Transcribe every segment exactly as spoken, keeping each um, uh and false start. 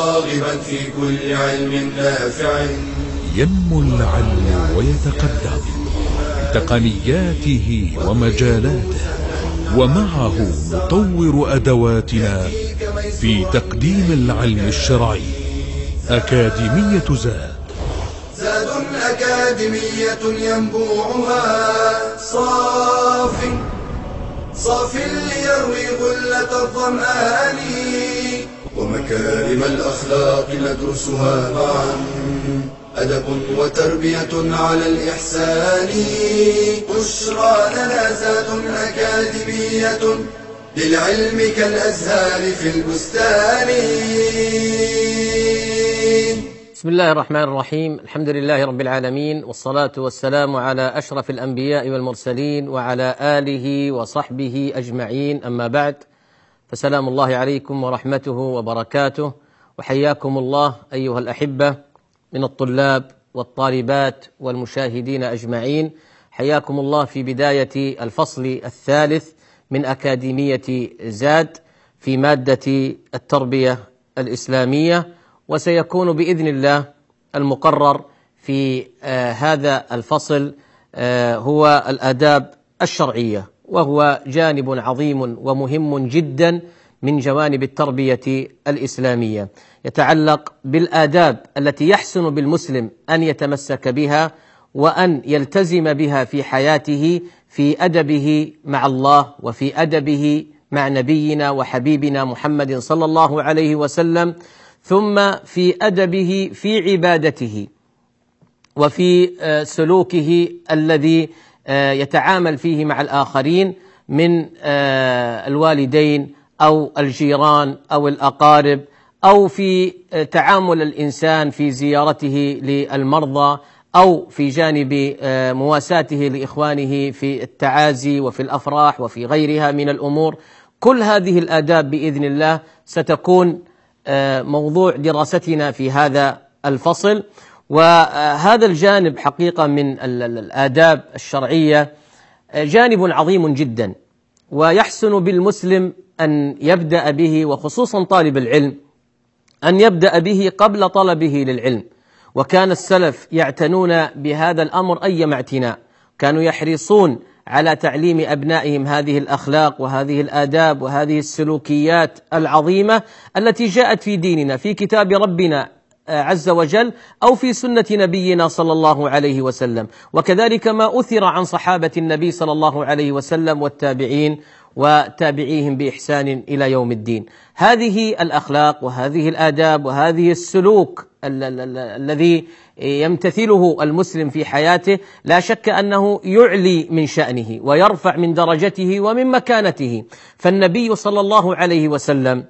راغبا في كل علم نافع. ينمو العلم ويتقدم بتقنياته ومجالاته، ومعه نطور أدواتنا في تقديم العلم الشرعي. أكاديمية زاد، زاد أكاديمية ينبوعها صاف صاف ليروي غلة الظمآن، ومكارم الأخلاق ندرسها معا، أدب وتربية على الإحسان. بشرى لنا زاد أكاديمية للعلم كالأزهار في البستان. بسم الله الرحمن الرحيم. الحمد لله رب العالمين، والصلاة والسلام على أشرف الأنبياء والمرسلين وعلى آله وصحبه أجمعين، أما بعد، فسلام الله عليكم ورحمته وبركاته، وحياكم الله أيها الأحبة من الطلاب والطالبات والمشاهدين أجمعين. حياكم الله في بداية الفصل الثالث من أكاديمية زاد في مادة التربية الإسلامية، وسيكون بإذن الله المقرر في آه هذا الفصل آه هو الآداب الشرعية، وهو جانب عظيم ومهم جدا من جوانب التربية الإسلامية، يتعلق بالآداب التي يحسن بالمسلم أن يتمسك بها وأن يلتزم بها في حياته، في أدبه مع الله، وفي أدبه مع نبينا وحبيبنا محمد صلى الله عليه وسلم، ثم في أدبه في عبادته، وفي سلوكه الذي يتعامل فيه مع الآخرين من الوالدين أو الجيران أو الأقارب، أو في تعامل الإنسان في زيارته للمرضى، أو في جانب مواساته لإخوانه في التعازي وفي الأفراح وفي غيرها من الأمور. كل هذه الآداب بإذن الله ستكون موضوع دراستنا في هذا الفصل. وهذا الجانب حقيقة من الآداب الشرعية جانب عظيم جدا، ويحسن بالمسلم أن يبدأ به، وخصوصا طالب العلم أن يبدأ به قبل طلبه للعلم. وكان السلف يعتنون بهذا الأمر أيما اعتناء، كانوا يحرصون على تعليم أبنائهم هذه الأخلاق وهذه الآداب وهذه السلوكيات العظيمة التي جاءت في ديننا، في كتاب ربنا عز وجل، أو في سنة نبينا صلى الله عليه وسلم، وكذلك ما أثر عن صحابة النبي صلى الله عليه وسلم والتابعين وتابعيهم بإحسان إلى يوم الدين. هذه الأخلاق وهذه الآداب وهذه السلوك الذي يمتثله المسلم في حياته لا شك أنه يعلي من شأنه ويرفع من درجته ومن مكانته. فالنبي صلى الله عليه وسلم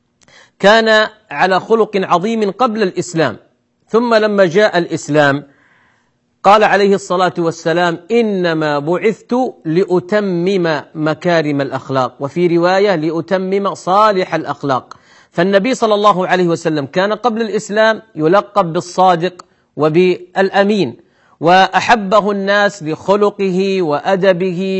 كان على خلق عظيم قبل الإسلام، ثم لما جاء الإسلام قال عليه الصلاة والسلام: إنما بعثت لأتمم مكارم الأخلاق، وفي رواية لأتمم صالح الأخلاق. فالنبي صلى الله عليه وسلم كان قبل الإسلام يلقب بالصادق وبالأمين، وأحبه الناس لخلقه وأدبه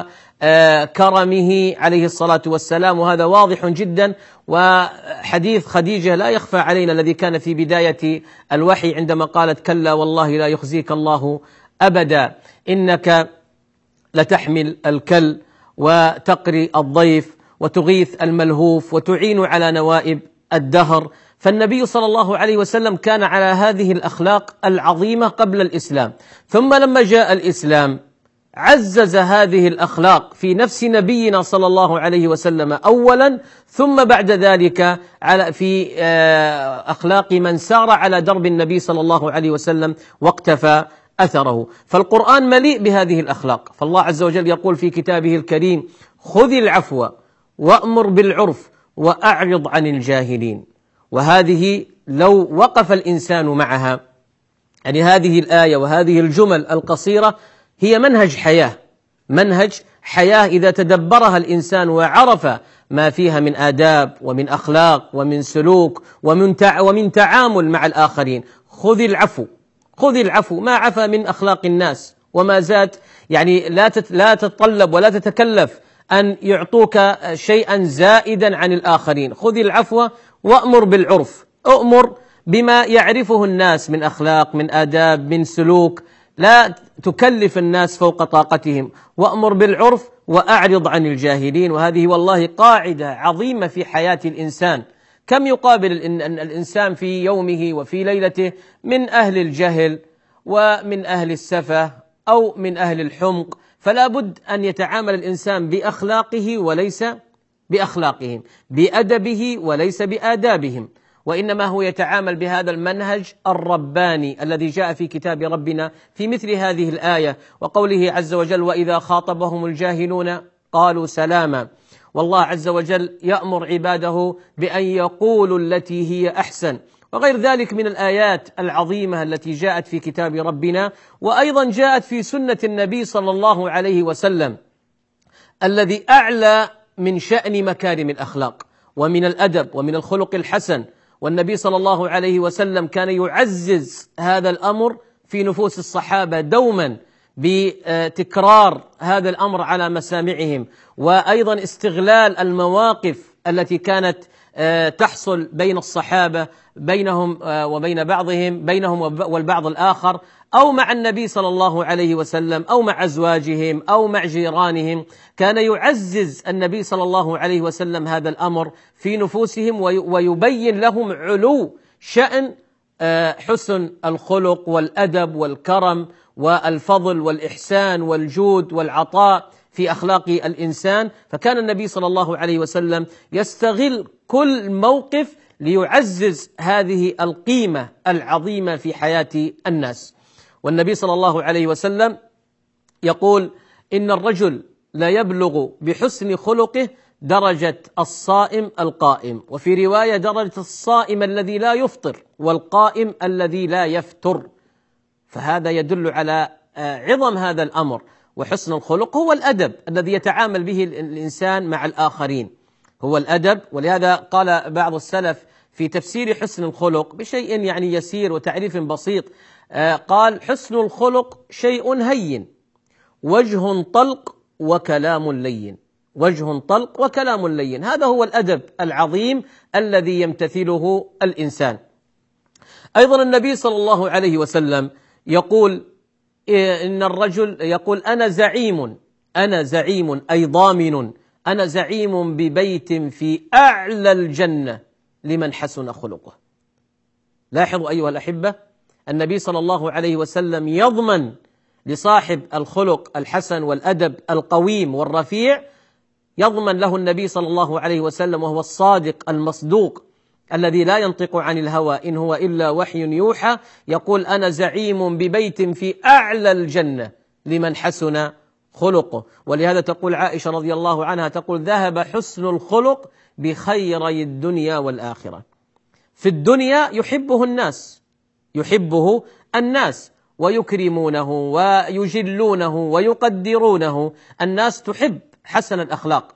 وكرمه عليه الصلاة والسلام، وهذا واضح جدا. وحديث خديجة لا يخفى علينا الذي كان في بداية الوحي عندما قالت: كلا والله لا يخزيك الله أبدا، إنك لتحمل الكل وتقري الضيف وتغيث الملهوف وتعين على نوائب الدهر. فالنبي صلى الله عليه وسلم كان على هذه الأخلاق العظيمة قبل الإسلام، ثم لما جاء الإسلام عزز هذه الأخلاق في نفس نبينا صلى الله عليه وسلم أولا، ثم بعد ذلك على في أخلاق من سار على درب النبي صلى الله عليه وسلم واقتفى أثره. فالقرآن مليء بهذه الأخلاق، فالله عز وجل يقول في كتابه الكريم: خذ العفو وأمر بالعرف وأعرض عن الجاهلين. وهذه لو وقف الإنسان معها، يعني هذه الآية وهذه الجمل القصيرة هي منهج حياة، منهج حياة إذا تدبرها الإنسان وعرف ما فيها من آداب ومن أخلاق ومن سلوك ومن ومن تعامل مع الآخرين. خذ العفو، خذ العفو، ما عفى من أخلاق الناس وما زاد، يعني لا لا تتطلب ولا تتكلف أن يعطوك شيئا زائدا عن الآخرين. خذ العفو وأمر بالعرف، أؤمر بما يعرفه الناس من أخلاق، من آداب، من سلوك، لا تكلف الناس فوق طاقتهم، وأمر بالعرف وأعرض عن الجاهلين. وهذه والله قاعدة عظيمة في حياة الإنسان. كم يقابل الإنسان في يومه وفي ليلته من أهل الجهل ومن أهل السفة أو من أهل الحمق، فلا بد أن يتعامل الإنسان بأخلاقه وليس بأخلاقهم، بأدبه وليس بآدابهم، وإنما هو يتعامل بهذا المنهج الرباني الذي جاء في كتاب ربنا في مثل هذه الآية، وقوله عز وجل: وإذا خاطبهم الجاهلون قالوا سلاما. والله عز وجل يأمر عباده بأن يقولوا التي هي أحسن، وغير ذلك من الآيات العظيمة التي جاءت في كتاب ربنا، وأيضا جاءت في سنة النبي صلى الله عليه وسلم الذي أعلى من شأن مكارم الأخلاق ومن الأدب ومن الخلق الحسن. والنبي صلى الله عليه وسلم كان يعزز هذا الأمر في نفوس الصحابة دوما بتكرار هذا الأمر على مسامعهم، وأيضا استغلال المواقف التي كانت تحصل بين الصحابة بينهم وبين بعضهم، بينهم والبعض الآخر، أو مع النبي صلى الله عليه وسلم، أو مع أزواجهم، أو مع جيرانهم. كان يعزز النبي صلى الله عليه وسلم هذا الأمر في نفوسهم، ويبين لهم علو شأن حسن الخلق والأدب والكرم والفضل والإحسان والجود والعطاء في أخلاق الإنسان. فكان النبي صلى الله عليه وسلم يستغل كل موقف ليعزز هذه القيمة العظيمة في حياة الناس. والنبي صلى الله عليه وسلم يقول: إن الرجل لا يبلغ بحسن خلقه درجة الصائم القائم، وفي رواية درجة الصائم الذي لا يفطر والقائم الذي لا يفتر. فهذا يدل على عظم هذا الأمر. وحسن الخلق هو الأدب الذي يتعامل به الإنسان مع الآخرين، هو الأدب. ولهذا قال بعض السلف في تفسير حسن الخلق بشيء يعني يسير وتعريف بسيط، قال: حسن الخلق شيء هين، وجه طلق وكلام لين. وجه طلق وكلام لين، هذا هو الأدب العظيم الذي يمتثله الإنسان. أيضا النبي صلى الله عليه وسلم يقول إن الرجل يقول: أنا زعيم أنا زعيم أي ضامن، أنا زعيم ببيت في أعلى الجنة لمن حسن خلقه. لاحظوا أيها الأحبة، النبي صلى الله عليه وسلم يضمن لصاحب الخلق الحسن والأدب القويم والرفيع، يضمن له النبي صلى الله عليه وسلم، وهو الصادق المصدوق الذي لا ينطق عن الهوى إن هو إلا وحي يوحى، يقول: أنا زعيم ببيت في أعلى الجنة لمن حسن خلقه. ولهذا تقول عائشة رضي الله عنها، تقول: ذهب حسن الخلق بخيري الدنيا والآخرة. في الدنيا يحبه الناس يحبه الناس ويكرمونه ويجلونه ويقدرونه، الناس تحب حسن الأخلاق.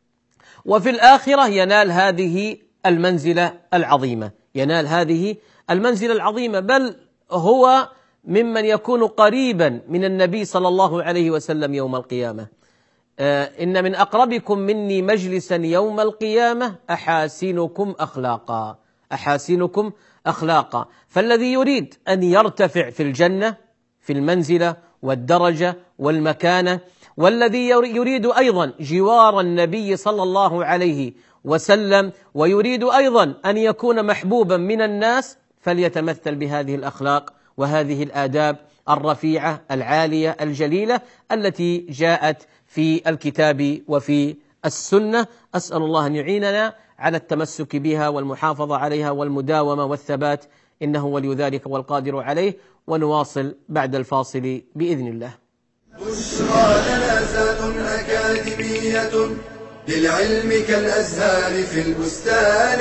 وفي الآخرة ينال هذه المنزلة العظيمة ينال هذه المنزلة العظيمة بل هو ممن يكون قريبا من النبي صلى الله عليه وسلم يوم القيامة. إن من أقربكم مني مجلسا يوم القيامة أحاسنكم أخلاقا أحاسنكم أخلاقا. فالذي يريد أن يرتفع في الجنة في المنزلة والدرجة والمكانة، والذي يريد أيضا جوار النبي صلى الله عليه وسلم، ويريد أيضا أن يكون محبوبا من الناس، فليتمثل بهذه الأخلاق وهذه الآداب الرفيعة العالية الجليلة التي جاءت في الكتاب وفي السنة. أسأل الله أن يعيننا على التمسك بها والمحافظة عليها والمداومة والثبات، إنه ولي ذلك والقادر عليه. ونواصل بعد الفاصل بإذن الله. بشرى لنا زاد أكاديمية للعلم كالأزهار في البستان.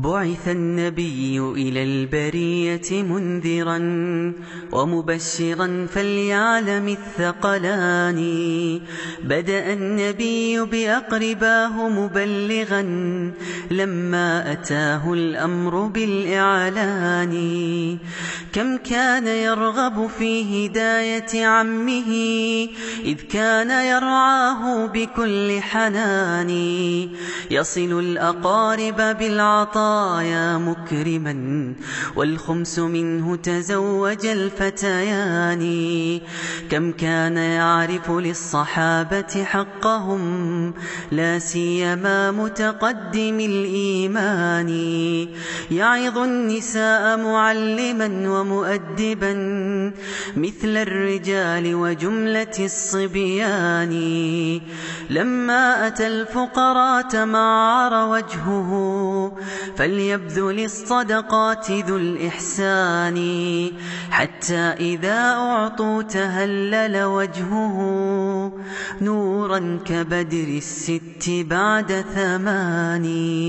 بعث النبي إلى البرية منذرا ومبشرا فليعلم الثقلان. بدأ النبي بأقرباه مبلغا لما أتاه الأمر بالإعلان. كم كان يرغب في هداية عمه إذ كان يرعاه بكل حنان. يصل الأقارب بالعطايا مكرما والخمس منه تزوج الفتيان. كم كان يعرف للصحابة حقهم لا سيما متقدم الإيمان. يعظ النساء معلما ومؤدبا مثل الرجال وجملة الصبيان. لما أتى الفقراء تمعر وجهه فليبذل الصدقات ذو الإحسان. حتى إذا أعطوا تهلل وجهه نورا كبدر الست بعد ثمان.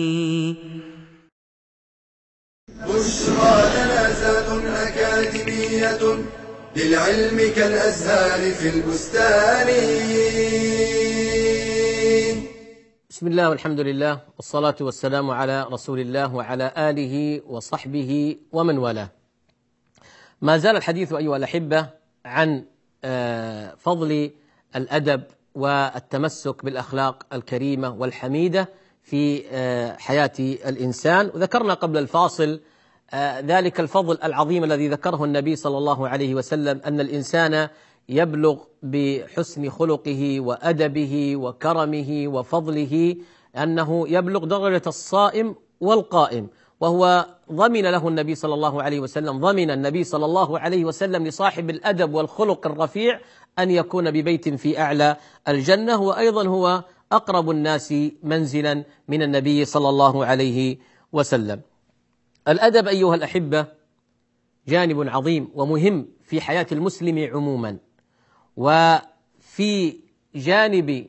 بشرى جنازات أكاديمية للعلم كالأزهار في البستان. بسم الله والحمد لله والصلاة والسلام على رسول الله وعلى آله وصحبه ومن والاه. ما زال الحديث أيها الأحبة عن فضل الأدب والتمسك بالأخلاق الكريمة والحميدة في حياة الإنسان. وذكرنا قبل الفاصل ذلك الفضل العظيم الذي ذكره النبي صلى الله عليه وسلم، أن الإنسان يبلغ بحسن خلقه وأدبه وكرمه وفضله أنه يبلغ درجة الصائم والقائم. وهو ضمن له النبي صلى الله عليه وسلم ضمن النبي صلى الله عليه وسلم لصاحب الأدب والخلق الرفيع أن يكون ببيت في أعلى الجنة، وأيضا هو أقرب الناس منزلا من النبي صلى الله عليه وسلم. الأدب أيها الأحبة جانب عظيم ومهم في حياة المسلم عموما، وفي جانب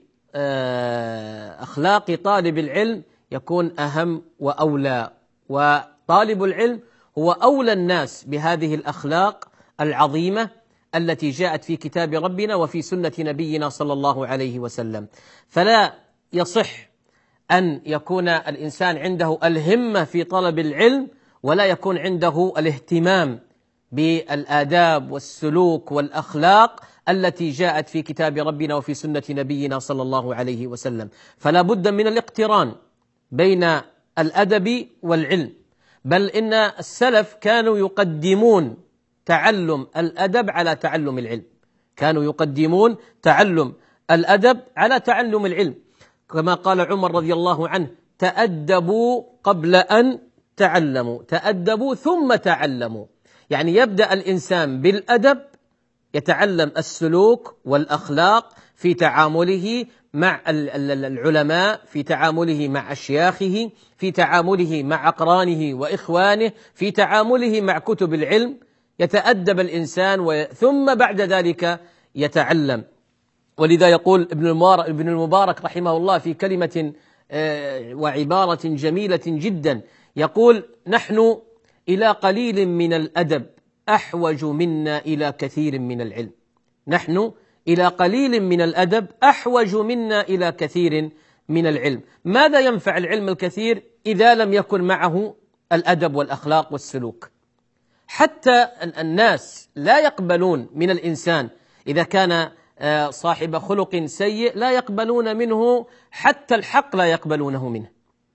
أخلاق طالب العلم يكون أهم وأولى، وطالب العلم هو أولى الناس بهذه الأخلاق العظيمة التي جاءت في كتاب ربنا وفي سنة نبينا صلى الله عليه وسلم. فلا يصح أن يكون الإنسان عنده الهمة في طلب العلم ولا يكون عنده الاهتمام بالآداب والسلوك والأخلاق التي جاءت في كتاب ربنا وفي سنة نبينا صلى الله عليه وسلم. فلا بد من الاقتران بين الأدب والعلم، بل إن السلف كانوا يقدمون تعلم الأدب على تعلم العلم، كانوا يقدمون تعلم الأدب على تعلم العلم، كما قال عمر رضي الله عنه: تأدبوا قبل أن تعلموا، تأدبوا ثم تعلموا. يعني يبدأ الإنسان بالأدب، يتعلم السلوك والأخلاق في تعامله مع العلماء، في تعامله مع أشياخه، في تعامله مع أقرانه وإخوانه، في تعامله مع كتب العلم. يتأدب الإنسان ثم بعد ذلك يتعلم. ولذا يقول ابن المبارك رحمه الله في كلمة وعبارة جميلة جدا، يقول: نحن إلى قليل من الأدب أحوج منا إلى كثير من العلم. نحن إلى قليل من الأدب أحوج منا إلى كثير من العلم. ماذا ينفع العلم الكثير إذا لم يكن معه الأدب والأخلاق والسلوك؟ حتى الناس لا يقبلون من الإنسان إذا كان صاحب خلق سيء، لا يقبلون منه حتى الحق، لا يقبلونه منه.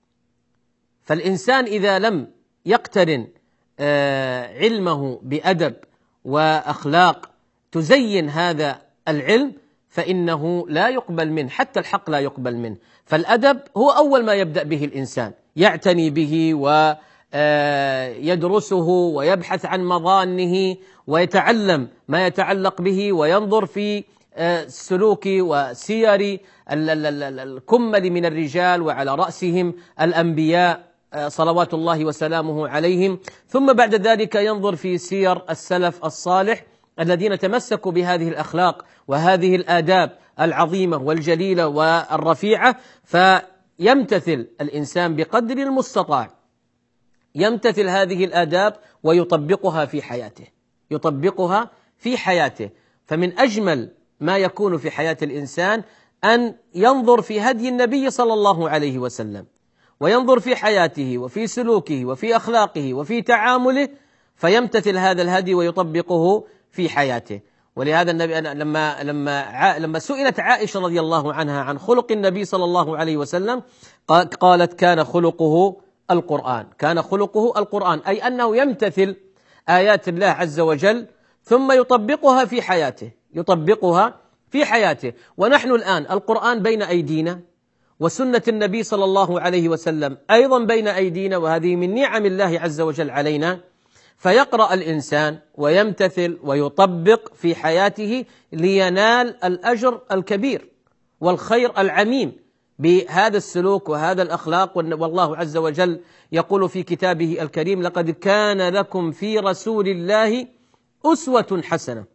فالإنسان إذا لم يقترن علمه بأدب وأخلاق تزين هذا العلم فإنه لا يقبل منه، حتى الحق لا يقبل منه. فالأدب هو أول ما يبدأ به الإنسان، يعتني به ويدرسه ويبحث عن مظانه ويتعلم ما يتعلق به، وينظر في السلوك وسير الكمل من الرجال وعلى رأسهم الأنبياء صلوات الله وسلامه عليهم. ثم بعد ذلك ينظر في سير السلف الصالح الذين تمسكوا بهذه الأخلاق وهذه الآداب العظيمة والجليلة والرفيعة، فيمتثل الإنسان بقدر المستطاع يمتثل هذه الآداب ويطبقها في حياته يطبقها في حياته فمن أجمل ما يكون في حياة الإنسان أن ينظر في هدي النبي صلى الله عليه وسلم، وينظر في حياته وفي سلوكه وفي أخلاقه وفي تعامله، فيمتثل هذا الهدي ويطبقه في حياته. ولهذا النبي لما لما لما سئلت عائشة رضي الله عنها عن خلق النبي صلى الله عليه وسلم قالت: كان خلقه القرآن كان خلقه القرآن أي أنه يمتثل آيات الله عز وجل ثم يطبقها في حياته يطبقها في حياته. ونحن الآن القرآن بين أيدينا، وسنة النبي صلى الله عليه وسلم أيضا بين أيدينا، وهذه من نعم الله عز وجل علينا. فيقرأ الإنسان ويمتثل ويطبق في حياته لينال الأجر الكبير والخير العميم بهذا السلوك وهذا الأخلاق. والله عز وجل يقول في كتابه الكريم: لقد كان لكم في رسول الله أسوة حسنة.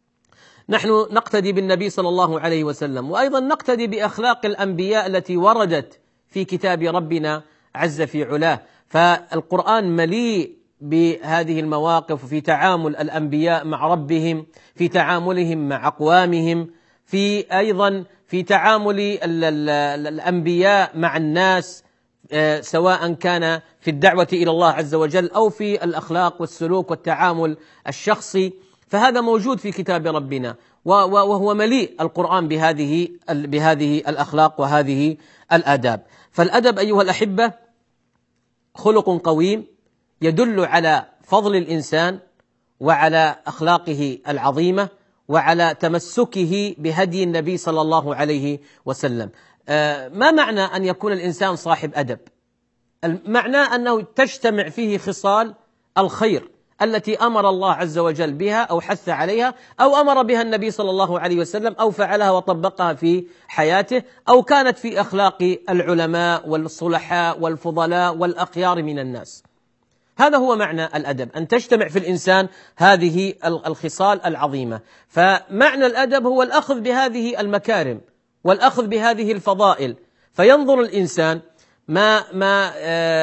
نحن نقتدي بالنبي صلى الله عليه وسلم، وأيضا نقتدي بأخلاق الأنبياء التي وردت في كتاب ربنا عز في علاه. فالقرآن مليء بهذه المواقف في تعامل الأنبياء مع ربهم، في تعاملهم مع أقوامهم، في أيضا في تعامل الأنبياء مع الناس، سواء كان في الدعوة إلى الله عز وجل أو في الأخلاق والسلوك والتعامل الشخصي. فهذا موجود في كتاب ربنا، وهو مليء القرآن بهذه بهذه الأخلاق وهذه الآداب. فالأدب أيها الأحبة خلق قويم يدل على فضل الإنسان وعلى أخلاقه العظيمة وعلى تمسكه بهدي النبي صلى الله عليه وسلم. ما معنى أن يكون الإنسان صاحب أدب؟ المعنى أنه تجتمع فيه خصال الخير التي أمر الله عز وجل بها أو حث عليها أو أمر بها النبي صلى الله عليه وسلم أو فعلها وطبقها في حياته، أو كانت في أخلاق العلماء والصلحاء والفضلاء والأخيار من الناس. هذا هو معنى الأدب، أن تجتمع في الإنسان هذه الخصال العظيمة. فمعنى الأدب هو الأخذ بهذه المكارم والأخذ بهذه الفضائل، فينظر الإنسان ما ما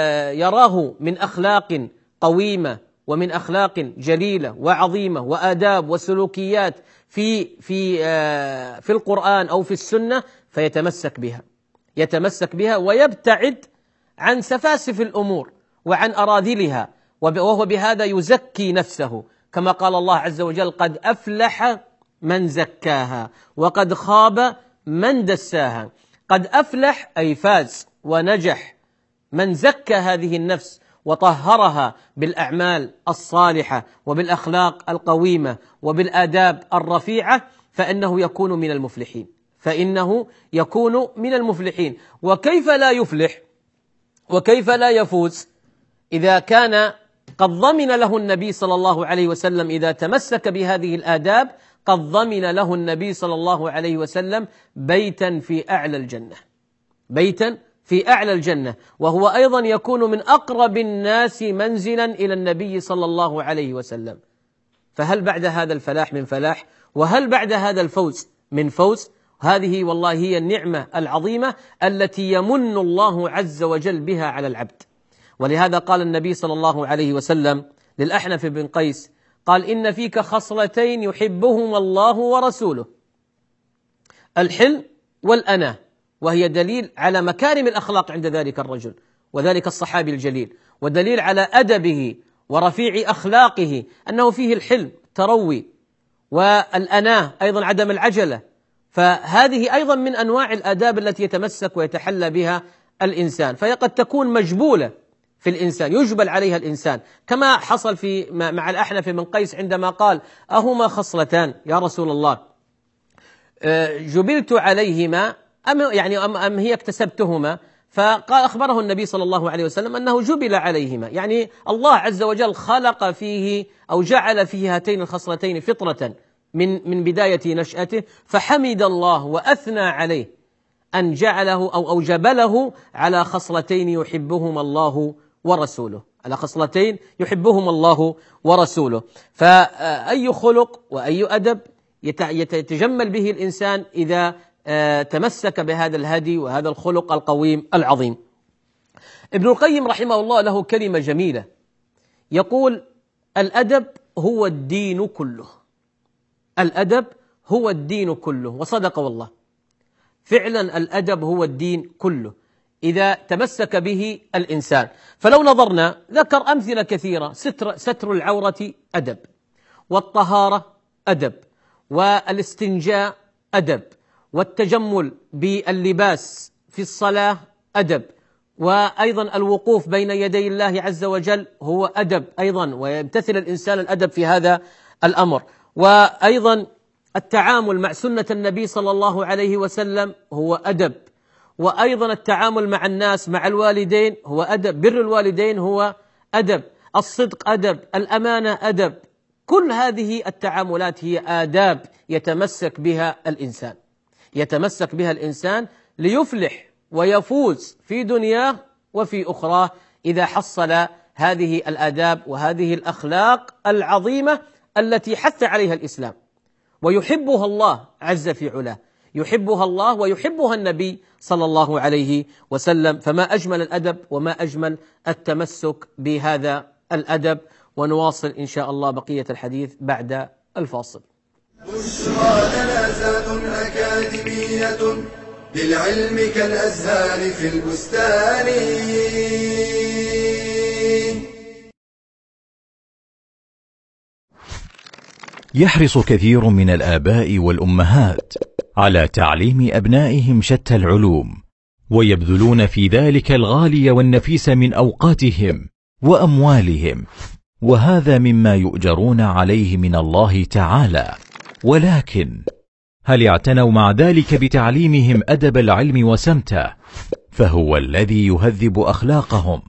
يراه من أخلاق قويمة ومن أخلاق جليلة وعظيمة وآداب وسلوكيات في في في القرآن أو في السنة، فيتمسك بها يتمسك بها ويبتعد عن سفاسف الأمور وعن أراذلها، وهو بهذا يزكي نفسه، كما قال الله عز وجل: قد أفلح من زكاها وقد خاب من دساها. قد أفلح أي فاز ونجح من زكى هذه النفس وطهرها بالأعمال الصالحة وبالأخلاق القويمة وبالآداب الرفيعة، فإنه يكون من المفلحين فإنه يكون من المفلحين. وكيف لا يفلح وكيف لا يفوز إذا كان قد ضمن له النبي صلى الله عليه وسلم، إذا تمسك بهذه الآداب قد ضمن له النبي صلى الله عليه وسلم بيتا في أعلى الجنة بيتا في أعلى الجنة وهو أيضا يكون من أقرب الناس منزلا إلى النبي صلى الله عليه وسلم. فهل بعد هذا الفلاح من فلاح؟ وهل بعد هذا الفوز من فوز؟ هذه والله هي النعمة العظيمة التي يمن الله عز وجل بها على العبد. ولهذا قال النبي صلى الله عليه وسلم للأحنف بن قيس، قال: إن فيك خصلتين يحبهما الله ورسوله: الحلم والأناة، وهي دليل على مكارم الأخلاق عند ذلك الرجل وذلك الصحابي الجليل، ودليل على أدبه ورفيع أخلاقه أنه فيه الحلم تروي، والأناة أيضا عدم العجلة. فهذه أيضا من أنواع الآداب التي يتمسك ويتحلى بها الإنسان، فهي قد تكون مجبولة في الإنسان، يجبل عليها الإنسان، كما حصل في مع الأحنف بن قيس عندما قال: أهما خصلتان يا رسول الله جبلت عليهما أم يعني أم, أم هي اكتسبتهما؟ فقال أخبره النبي صلى الله عليه وسلم أنه جبل عليهما، يعني الله عز وجل خلق فيه أو جعل فيه هاتين الخصلتين فطرة من من بداية نشأته، فحمد الله وأثنى عليه أن جعله أو أو جبله على خصلتين يحبهما الله ورسوله على خصلتين يحبهما الله ورسوله. فأي خلق وأي أدب يتجمل به الإنسان إذا تمسك بهذا الهدي وهذا الخلق القويم العظيم. ابن القيم رحمه الله له كلمة جميلة، يقول: الأدب هو الدين كله. الأدب هو الدين كله، وصدق والله، فعلا الأدب هو الدين كله إذا تمسك به الإنسان. فلو نظرنا ذكر أمثلة كثيرة: ستر, ستر العورة أدب، والطهارة أدب، والاستنجاء أدب، والتجمل باللباس في الصلاة أدب، وأيضا الوقوف بين يدي الله عز وجل هو أدب أيضا، ويمتثل الإنسان الأدب في هذا الأمر. وأيضا التعامل مع سنة النبي صلى الله عليه وسلم هو أدب، وأيضا التعامل مع الناس مع الوالدين هو أدب، بر الوالدين هو أدب، الصدق أدب، الأمانة أدب. كل هذه التعاملات هي آداب يتمسك بها الإنسان، يتمسك بها الإنسان ليفلح ويفوز في دنياه وفي أخراه إذا حصل هذه الآداب وهذه الأخلاق العظيمة التي حث عليها الإسلام، ويحبها الله عز في علاه، يحبها الله ويحبها النبي صلى الله عليه وسلم. فما أجمل الأدب وما أجمل التمسك بهذا الأدب. ونواصل إن شاء الله بقية الحديث بعد الفاصل. بشرى لنا زاد أكاديمية للعلم كالأزهار في البستان. يحرص كثير من الآباء والأمهات على تعليم أبنائهم شتى العلوم، ويبذلون في ذلك الغالي والنفيس من أوقاتهم وأموالهم، وهذا مما يؤجرون عليه من الله تعالى. ولكن هل اعتنوا مع ذلك بتعليمهم أدب العلم وسمته؟ فهو الذي يهذب أخلاقهم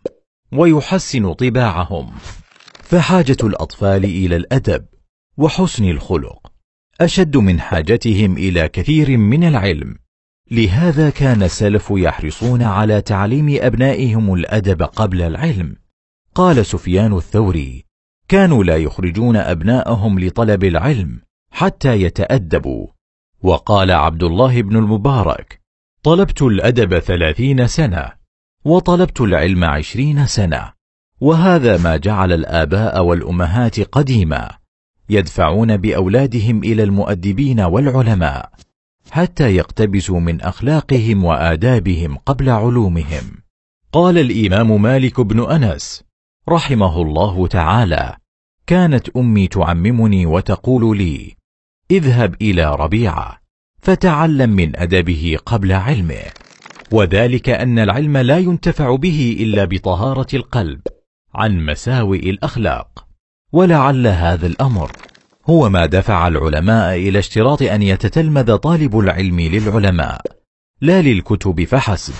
ويحسن طباعهم. فحاجة الأطفال إلى الأدب وحسن الخلق أشد من حاجتهم إلى كثير من العلم. لهذا كان السلف يحرصون على تعليم أبنائهم الأدب قبل العلم. قال سفيان الثوري: كانوا لا يخرجون أبناءهم لطلب العلم حتى يتأدبوا. وقال عبد الله بن المبارك: طلبت الأدب ثلاثين سنة وطلبت العلم عشرين سنة. وهذا ما جعل الآباء والأمهات قديما يدفعون بأولادهم إلى المؤدبين والعلماء حتى يقتبسوا من أخلاقهم وآدابهم قبل علومهم. قال الإمام مالك بن أنس رحمه الله تعالى: كانت أمي تعممني وتقول لي: اذهب إلى ربيعة فتعلم من أدبه قبل علمه. وذلك أن العلم لا ينتفع به إلا بطهارة القلب عن مساوئ الأخلاق. ولعل هذا الأمر هو ما دفع العلماء إلى اشتراط أن يتتلمذ طالب العلم للعلماء لا للكتب فحسب،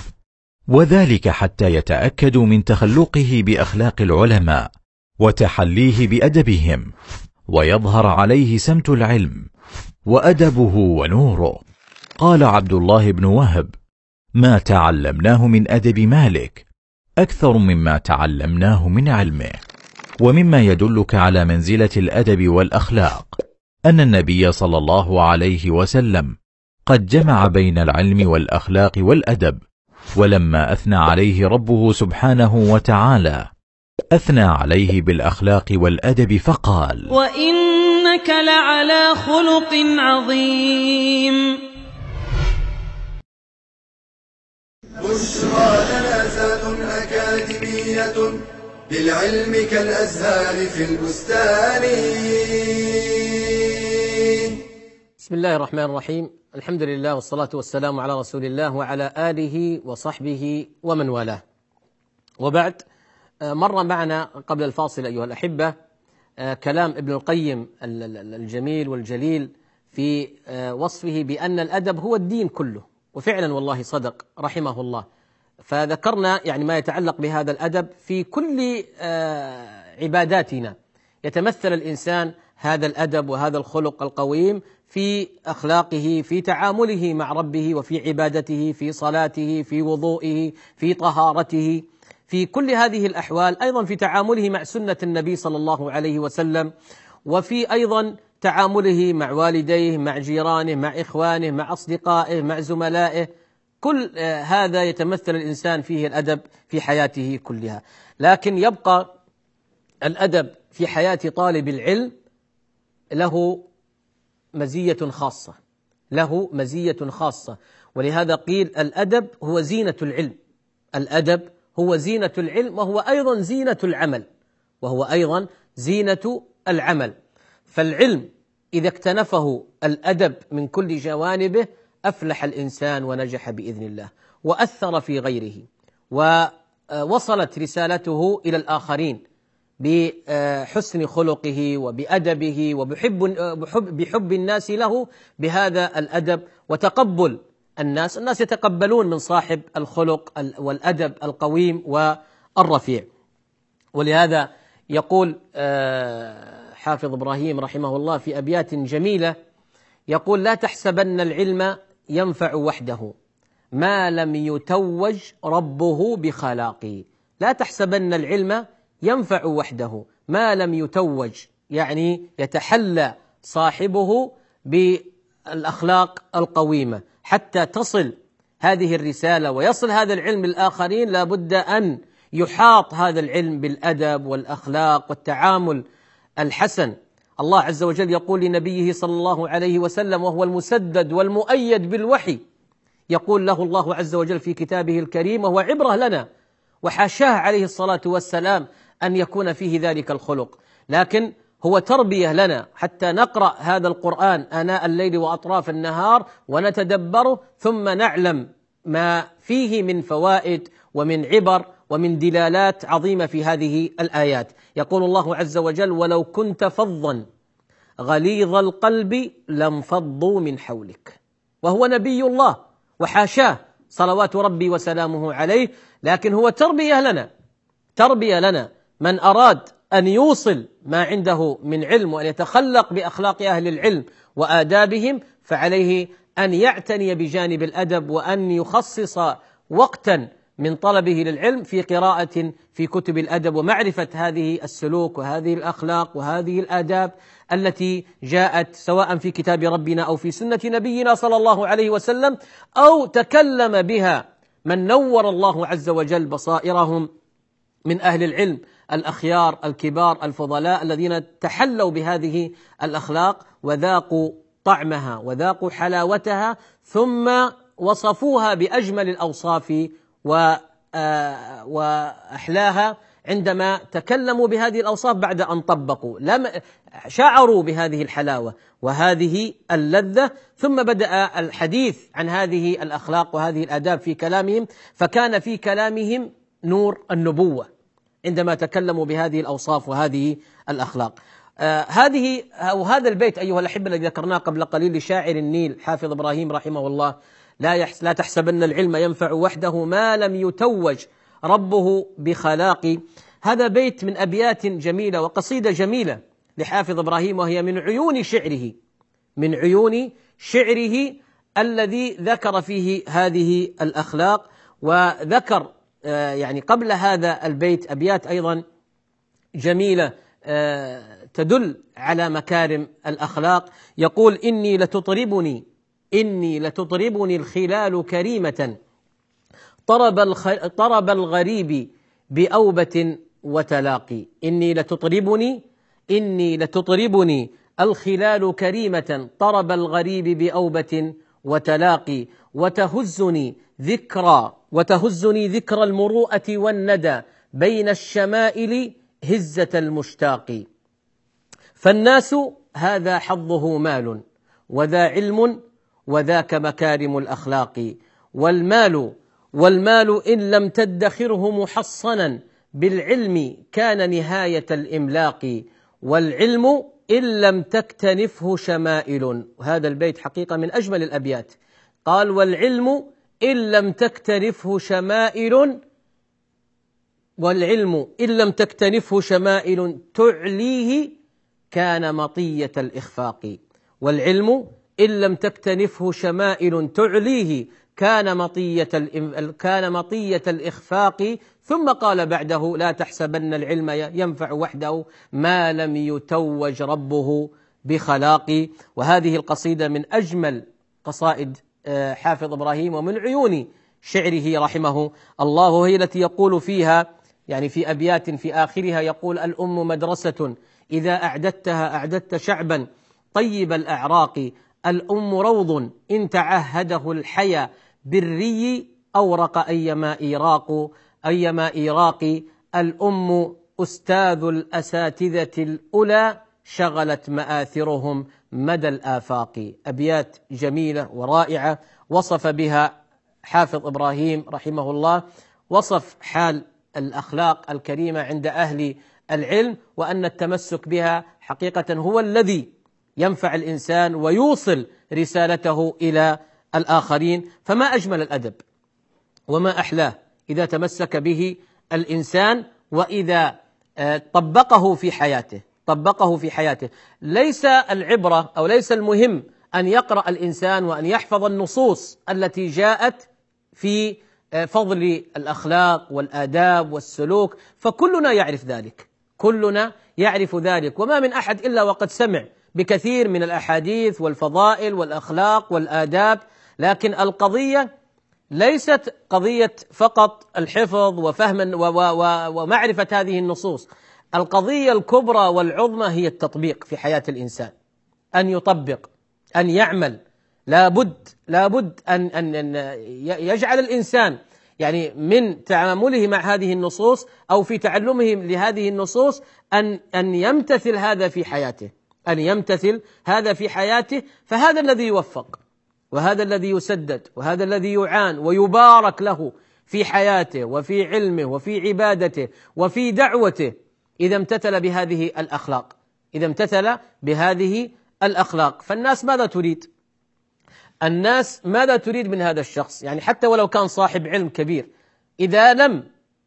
وذلك حتى يتأكدوا من تخلقه بأخلاق العلماء وتحليه بأدبهم، ويظهر عليه سمت العلم وأدبه ونوره. قال عبد الله بن وهب: ما تعلمناه من أدب مالك أكثر مما تعلمناه من علمه. ومما يدلك على منزلة الأدب والأخلاق أن النبي صلى الله عليه وسلم قد جمع بين العلم والأخلاق والأدب. ولما أثنى عليه ربه سبحانه وتعالى أثنى عليه بالأخلاق والأدب فقال: وإنك لعلى خلق عظيم. بشرى لنا زاد أكاديمية للعلم كالأزهار في البستان. بسم الله الرحمن الرحيم، الحمد لله والصلاة والسلام على رسول الله وعلى آله وصحبه ومن والاه. وبعد، مر معنا قبل الفاصل أيها الأحبة كلام ابن القيم الجميل والجليل في وصفه بأن الأدب هو الدين كله، وفعلا والله صدق رحمه الله. فذكرنا يعني ما يتعلق بهذا الأدب في كل عباداتنا، يتمثل الإنسان هذا الأدب وهذا الخلق القويم في أخلاقه، في تعامله مع ربه، وفي عبادته، في صلاته، في وضوئه، في طهارته، في كل هذه الأحوال. أيضا في تعامله مع سنة النبي صلى الله عليه وسلم، وفي أيضا تعامله مع والديه، مع جيرانه، مع إخوانه، مع أصدقائه، مع زملائه. كل هذا يتمثل الإنسان فيه الأدب في حياته كلها. لكن يبقى الأدب في حياة طالب العلم له مزية خاصة، له مزية خاصة، ولهذا قيل الأدب هو زينة العلم. الأدب هو زينة العلم، وهو أيضا زينة العمل، وهو أيضا زينة العمل. فالعلم إذا اكتنفه الأدب من كل جوانبه أفلح الإنسان ونجح بإذن الله، وأثر في غيره، ووصلت رسالته إلى الآخرين بحسن خلقه وبأدبه وبحب بحب, بحب الناس له بهذا الأدب وتقبل الناس. الناس يتقبلون من صاحب الخلق والأدب القويم والرفيع. ولهذا يقول حافظ إبراهيم رحمه الله في أبيات جميلة، يقول: لا تحسبن العلم ينفع وحده ما لم يتوج ربه بخلاقه. لا تحسبن العلم ينفع وحده ما لم يتوج، يعني يتحلى صاحبه بالأخلاق القويمة. حتى تصل هذه الرسالة ويصل هذا العلم للآخرين لا بد أن يحاط هذا العلم بالأدب والأخلاق والتعامل الحسن. الله عز وجل يقول لنبيه صلى الله عليه وسلم وهو المسدد والمؤيد بالوحي، يقول له الله عز وجل في كتابه الكريم وهو عبرة لنا، وحاشاه عليه الصلاة والسلام أن يكون فيه ذلك الخلق، لكن هو تربية لنا حتى نقرأ هذا القرآن آناء الليل وأطراف النهار ونتدبره، ثم نعلم ما فيه من فوائد ومن عبر ومن دلالات عظيمة في هذه الآيات. يقول الله عز وجل: ولو كنت فظا غليظ القلب لانفضوا من حولك. وهو نبي الله وحاشاه صلوات ربي وسلامه عليه، لكن هو تربية لنا، تربية لنا. من أراد أن يوصل ما عنده من علم وأن يتخلق بأخلاق أهل العلم وآدابهم فعليه أن يعتني بجانب الأدب، وأن يخصص وقتا من طلبه للعلم في قراءة في كتب الأدب ومعرفة هذه السلوك وهذه الأخلاق وهذه الآداب التي جاءت سواء في كتاب ربنا أو في سنة نبينا صلى الله عليه وسلم، أو تكلم بها من نور الله عز وجل بصائرهم من أهل العلم الأخيار الكبار الفضلاء الذين تحلوا بهذه الأخلاق وذاقوا طعمها وذاقوا حلاوتها، ثم وصفوها بأجمل الأوصاف وأحلاها عندما تكلموا بهذه الأوصاف بعد أن طبقوا، لم شعروا بهذه الحلاوة وهذه اللذة، ثم بدأ الحديث عن هذه الأخلاق وهذه الآداب في كلامهم، فكان في كلامهم نور النبوة عندما تكلموا بهذه الأوصاف وهذه الأخلاق. آه هذه أو هذا البيت أيها الأحبة الذي ذكرناه قبل قليل لشاعر النيل حافظ إبراهيم رحمه الله: لا يحس لا تحسبن العلم ينفع وحده ما لم يتوج ربه بخلاق. هذا بيت من أبيات جميلة وقصيدة جميلة لحافظ إبراهيم، وهي من عيون شعره، من عيون شعره الذي ذكر فيه هذه الأخلاق. وذكر يعني قبل هذا البيت أبيات أيضا جميلة تدل على مكارم الأخلاق. يقول: إني لتطربني إني لتطربني الخلال كريمة طرب, الخ... طرب الغريب بأوبة وتلاقي. إني لتطربني إني لتطربني الخلال كريمة طرب الغريب بأوبة وتلاقي، وتهزني ذكرى وتهزني ذكرى المروءة والندى بين الشمائل هزة المشتاق. فالناس هذا حظه مال وذا علم وذاك مكارم الأخلاق، والمال والمال إن لم تدخره محصنا بالعلم كان نهاية الإملاق، والعلم إن لم تكتنفه شمائل. وهذا البيت حقيقة من أجمل الأبيات. قال: والعلم إن لم تكتنفه شمائل والعلم إن لم تكتنفه شمائل تعليه كان مطية الإخفاق. والعلم إن لم تكتنفه شمائل تعليه كان مطية كان مطية الإخفاق. ثم قال بعده: لا تحسبن العلم ينفع وحده ما لم يتوج ربه بخلاق. وهذه القصيدة من أجمل قصائد حافظ إبراهيم ومن عيون شعره رحمه الله، وهي التي يقول فيها يعني في أبيات في آخرها يقول: الأم مدرسة إذا أعددتها أعددت شعبا طيب الأعراق، الأم روض إن تعهده الحيا بالري أورق أيما إيراق أيما إيراق، الأم أستاذ الأساتذة الأولى شغلت مآثرهم مدى الآفاق. أبيات جميلة ورائعة وصف بها حافظ إبراهيم رحمه الله، وصف حال الأخلاق الكريمة عند أهل العلم، وأن التمسك بها حقيقة هو الذي ينفع الإنسان ويوصل رسالته إلى الآخرين. فما أجمل الأدب وما أحلاه إذا تمسك به الإنسان وإذا طبقه في حياته طبقه في حياته. ليس العبرة أو ليس المهم أن يقرأ الإنسان وأن يحفظ النصوص التي جاءت في فضل الأخلاق والآداب والسلوك، فكلنا يعرف ذلك كلنا يعرف ذلك وما من أحد إلا وقد سمع بكثير من الأحاديث والفضائل والأخلاق والآداب. لكن القضية ليست قضية فقط الحفظ وفهم ومعرفة هذه النصوص، القضية الكبرى والعظمى هي التطبيق في حياة الإنسان، أن يطبق، أن يعمل. لابد لابد أن أن يجعل الإنسان يعني من تعامله مع هذه النصوص أو في تعلمه لهذه النصوص أن أن يمتثل هذا في حياته أن يمتثل هذا في حياته فهذا الذي يوفق، وهذا الذي يسدد، وهذا الذي يعان ويبارك له في حياته وفي علمه وفي عبادته وفي دعوته، إذا امتثل بهذه الأخلاق إذا امتثل بهذه الأخلاق. فالناس ماذا تريد؟ الناس ماذا تريد من هذا الشخص؟ يعني حتى ولو كان صاحب علم كبير، إذا لم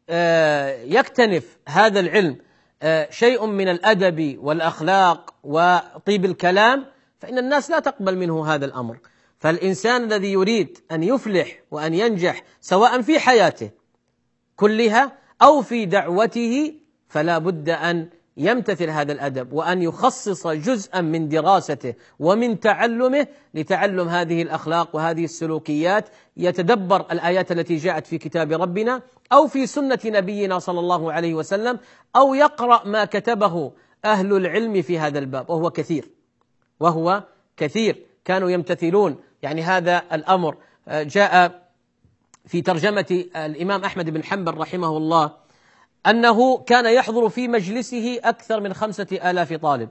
يكتنف هذا العلم شيء من الأدب والأخلاق وطيب الكلام فإن الناس لا تقبل منه هذا الأمر. فالإنسان الذي يريد أن يفلح وأن ينجح سواء في حياته كلها أو في دعوته فلا بد أن يمتثل هذا الأدب، وأن يخصص جزءا من دراسته ومن تعلمه لتعلم هذه الأخلاق وهذه السلوكيات، يتدبر الآيات التي جاءت في كتاب ربنا أو في سنة نبينا صلى الله عليه وسلم، أو يقرأ ما كتبه أهل العلم في هذا الباب، وهو كثير وهو كثير كانوا يمتثلون يعني هذا الأمر. جاء في ترجمة الإمام أحمد بن حنبل رحمه الله أنه كان يحضر في مجلسه أكثر من خمسة آلاف طالب،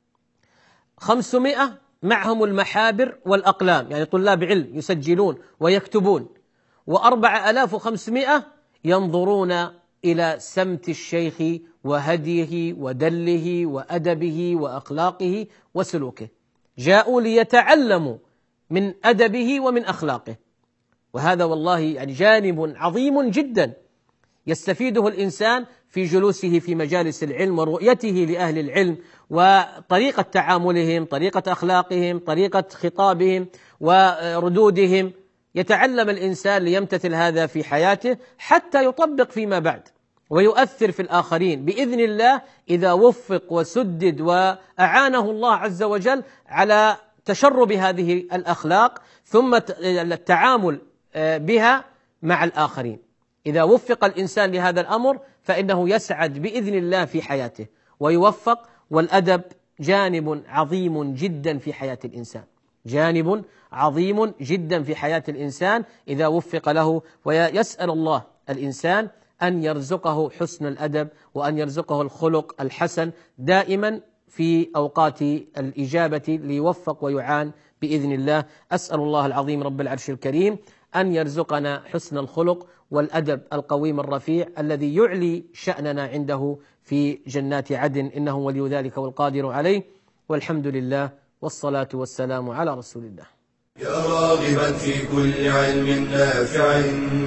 خمسمائة معهم المحابر والأقلام يعني طلاب علم يسجلون ويكتبون، وأربعة آلاف وخمسمائة ينظرون إلى سمت الشيخ وهديه ودله وأدبه وأخلاقه وسلوكه، جاءوا ليتعلموا من أدبه ومن أخلاقه. وهذا والله يعني جانب عظيم جدا يستفيده الإنسان في جلوسه في مجالس العلم ورؤيته لأهل العلم وطريقة تعاملهم، طريقة أخلاقهم، طريقة خطابهم وردودهم. يتعلم الإنسان ليمتثل هذا في حياته حتى يطبق فيما بعد ويؤثر في الآخرين بإذن الله إذا وفق وسدد وأعانه الله عز وجل على تشرب هذه الأخلاق ثم التعامل بها مع الآخرين. إذا وفق الإنسان لهذا الأمر فإنه يسعد بإذن الله في حياته ويوفق. والأدب جانب عظيم جدا في حياة الإنسان جانب عظيم جدا في حياة الإنسان إذا وفق له. ويسأل الله الإنسان أن يرزقه حسن الأدب وأن يرزقه الخلق الحسن دائما في أوقات الإجابة ليوفق ويعان بإذن الله. أسأل الله العظيم رب العرش الكريم أن يرزقنا حسن الخلق والأدب القويم الرفيع الذي يعلي شأننا عنده في جنات عدن، إنه ولي ذلك والقادر عليه، والحمد لله والصلاة والسلام على رسول الله. يا راغبا في كل علم نافع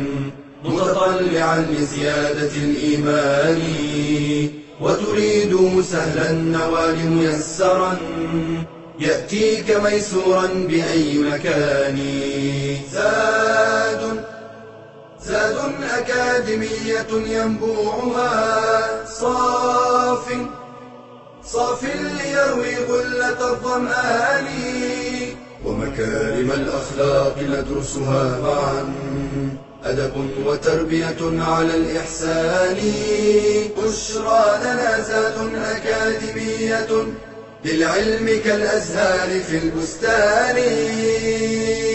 متطلعا لزيادة الإيمان وتريد سهلا النوال ميسرا يأتيك ميسورا بأي مكان. زاد زاد أكاديمية ينبوعها صاف صاف ليروي غلة الظمآن ومكان مكارم الأخلاق ندرسها معا، أدب وتربية على الإحسان. بشرى لنا زاد أكاديمية للعلم كالأزهار في البستان.